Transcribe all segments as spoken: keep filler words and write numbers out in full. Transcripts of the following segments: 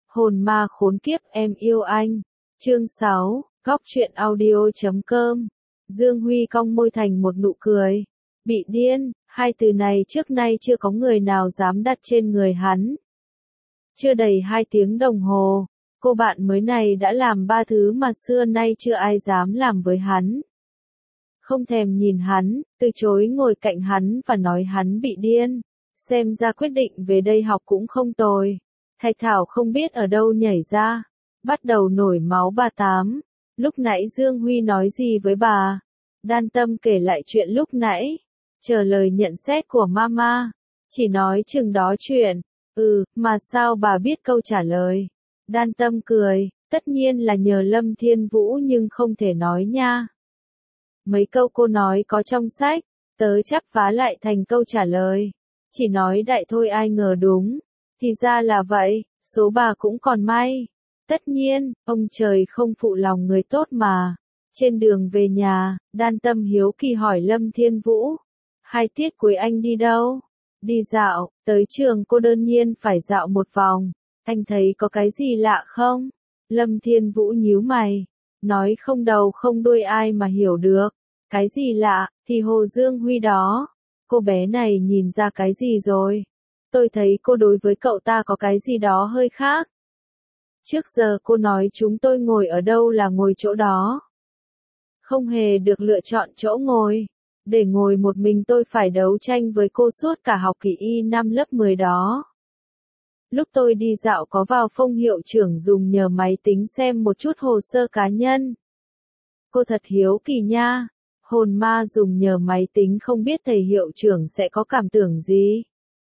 Hồn ma khốn kiếp em yêu anh. Chương sáu, góc truyện audio chấm com. Dương Huy cong môi thành một nụ cười. Bị điên, hai từ này trước nay chưa có người nào dám đặt trên người hắn. Chưa đầy hai tiếng đồng hồ, cô bạn mới này đã làm ba thứ mà xưa nay chưa ai dám làm với hắn. Không thèm nhìn hắn, từ chối ngồi cạnh hắn và nói hắn bị điên. Xem ra quyết định về đây học cũng không tồi. Thạch Thảo không biết ở đâu nhảy ra, bắt đầu nổi máu bà tám. Lúc nãy Dương Huy nói gì với bà? Đan Tâm kể lại chuyện lúc nãy, chờ lời nhận xét của mama. Chỉ nói chừng đó chuyện. Ừ, mà sao bà biết câu trả lời? Đan Tâm cười, tất nhiên là nhờ Lâm Thiên Vũ nhưng không thể nói nha. Mấy câu cô nói có trong sách, tớ chắp vá lại thành câu trả lời. Chỉ nói đại thôi ai ngờ đúng. Thì ra là vậy, số bà cũng còn may. Tất nhiên, ông trời không phụ lòng người tốt mà. Trên đường về nhà, Đan Tâm hiếu kỳ hỏi Lâm Thiên Vũ. Hai tiết cuối anh đi đâu? Đi dạo, tới trường cô đơn nhiên phải dạo một vòng. Anh thấy có cái gì lạ không? Lâm Thiên Vũ nhíu mày. Nói không đầu không đuôi ai mà hiểu được. Cái gì lạ, thì Hồ Dương Huy đó. Cô bé này nhìn ra cái gì rồi? Tôi thấy cô đối với cậu ta có cái gì đó hơi khác. Trước giờ cô nói chúng tôi ngồi ở đâu là ngồi chỗ đó. Không hề được lựa chọn chỗ ngồi. Để ngồi một mình tôi phải đấu tranh với cô suốt cả học kỳ y năm lớp mười đó. Lúc tôi đi dạo có vào phong hiệu trưởng dùng nhờ máy tính xem một chút hồ sơ cá nhân. Cô thật hiếu kỳ nha. Hồn ma dùng nhờ máy tính không biết thầy hiệu trưởng sẽ có cảm tưởng gì.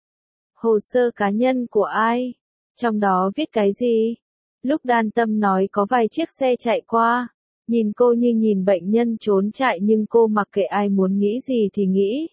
Hồ sơ cá nhân của ai? Trong đó viết cái gì? Lúc Đan Tâm nói có vài chiếc xe chạy qua. Nhìn cô như nhìn bệnh nhân trốn chạy nhưng cô mặc kệ ai muốn nghĩ gì thì nghĩ.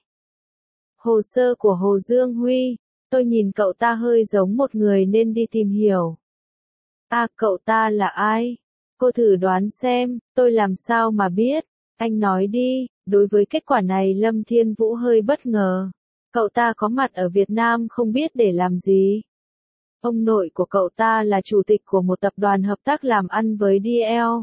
Hồ sơ của Hồ Dương Huy. Tôi nhìn cậu ta hơi giống một người nên đi tìm hiểu. À, cậu ta là ai? Cô thử đoán xem, tôi làm sao mà biết? Anh nói đi. Đối với kết quả này Lâm Thiên Vũ hơi bất ngờ. Cậu ta có mặt ở Việt Nam không biết để làm gì. Ông nội của cậu ta là chủ tịch của một tập đoàn hợp tác làm ăn với đê lờ.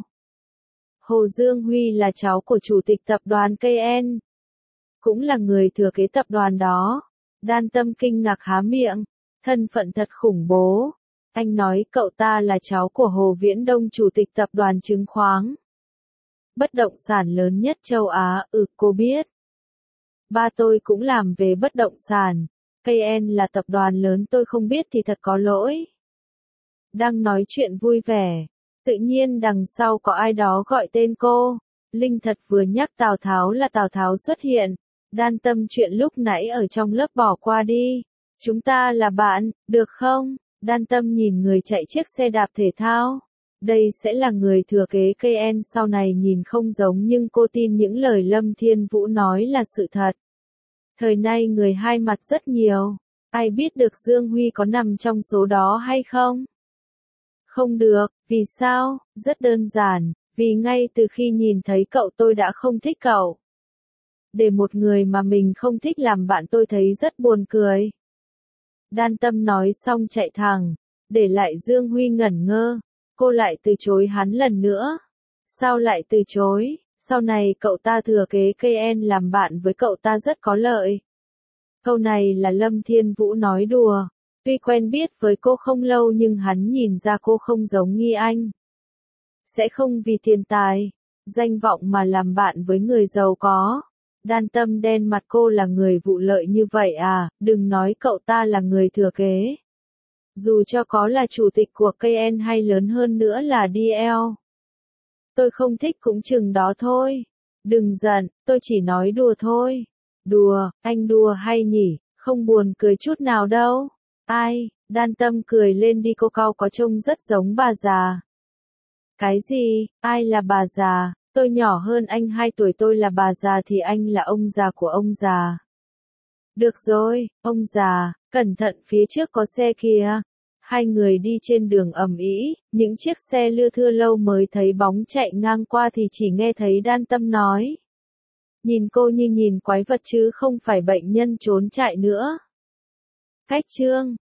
Hồ Dương Huy là cháu của chủ tịch tập đoàn ca en. Cũng là người thừa kế tập đoàn đó. Đan Tâm kinh ngạc há miệng. Thân phận thật khủng bố. Anh nói cậu ta là cháu của Hồ Viễn Đông chủ tịch tập đoàn chứng khoán. Bất động sản lớn nhất châu Á, ừ cô biết. Ba tôi cũng làm về bất động sản. ca en là tập đoàn lớn tôi không biết thì thật có lỗi. Đang nói chuyện vui vẻ. Tự nhiên đằng sau có ai đó gọi tên cô. Linh thật vừa nhắc Tào Tháo là Tào Tháo xuất hiện. Đan Tâm chuyện lúc nãy ở trong lớp bỏ qua đi. Chúng ta là bạn, được không? Đan Tâm nhìn người chạy chiếc xe đạp thể thao. Đây sẽ là người thừa kế ca en sau này nhìn không giống nhưng cô tin những lời Lâm Thiên Vũ nói là sự thật. Thời nay người hai mặt rất nhiều. Ai biết được Dương Huy có nằm trong số đó hay không? Không được, vì sao? Rất đơn giản, vì ngay từ khi nhìn thấy cậu tôi đã không thích cậu. Để một người mà mình không thích làm bạn tôi thấy rất buồn cười. Đan Tâm nói xong chạy thẳng, để lại Dương Huy ngẩn ngơ. Cô lại từ chối hắn lần nữa. Sao lại từ chối? Sau này cậu ta thừa kế ca en làm bạn với cậu ta rất có lợi. Câu này là Lâm Thiên Vũ nói đùa. Tuy quen biết với cô không lâu nhưng hắn nhìn ra cô không giống Nghi Anh. Sẽ không vì tiền tài, danh vọng mà làm bạn với người giàu có. Đan Tâm đen mặt cô là người vụ lợi như vậy à, đừng nói cậu ta là người thừa kế. Dù cho có là chủ tịch của ca en hay lớn hơn nữa là đê lờ. Tôi không thích cũng chừng đó thôi. Đừng giận, tôi chỉ nói đùa thôi. Đùa, anh đùa hay nhỉ, không buồn cười chút nào đâu. Ai, Đan Tâm cười lên đi cô cau có trông rất giống bà già. Cái gì, ai là bà già, tôi nhỏ hơn anh hai tuổi tôi là bà già thì anh là ông già của ông già. Được rồi, ông già, cẩn thận phía trước có xe kìa. Hai người đi trên đường ầm ĩ, những chiếc xe lưa thưa lâu mới thấy bóng chạy ngang qua thì chỉ nghe thấy Đan Tâm nói. Nhìn cô như nhìn quái vật chứ không phải bệnh nhân trốn chạy nữa. Cách chương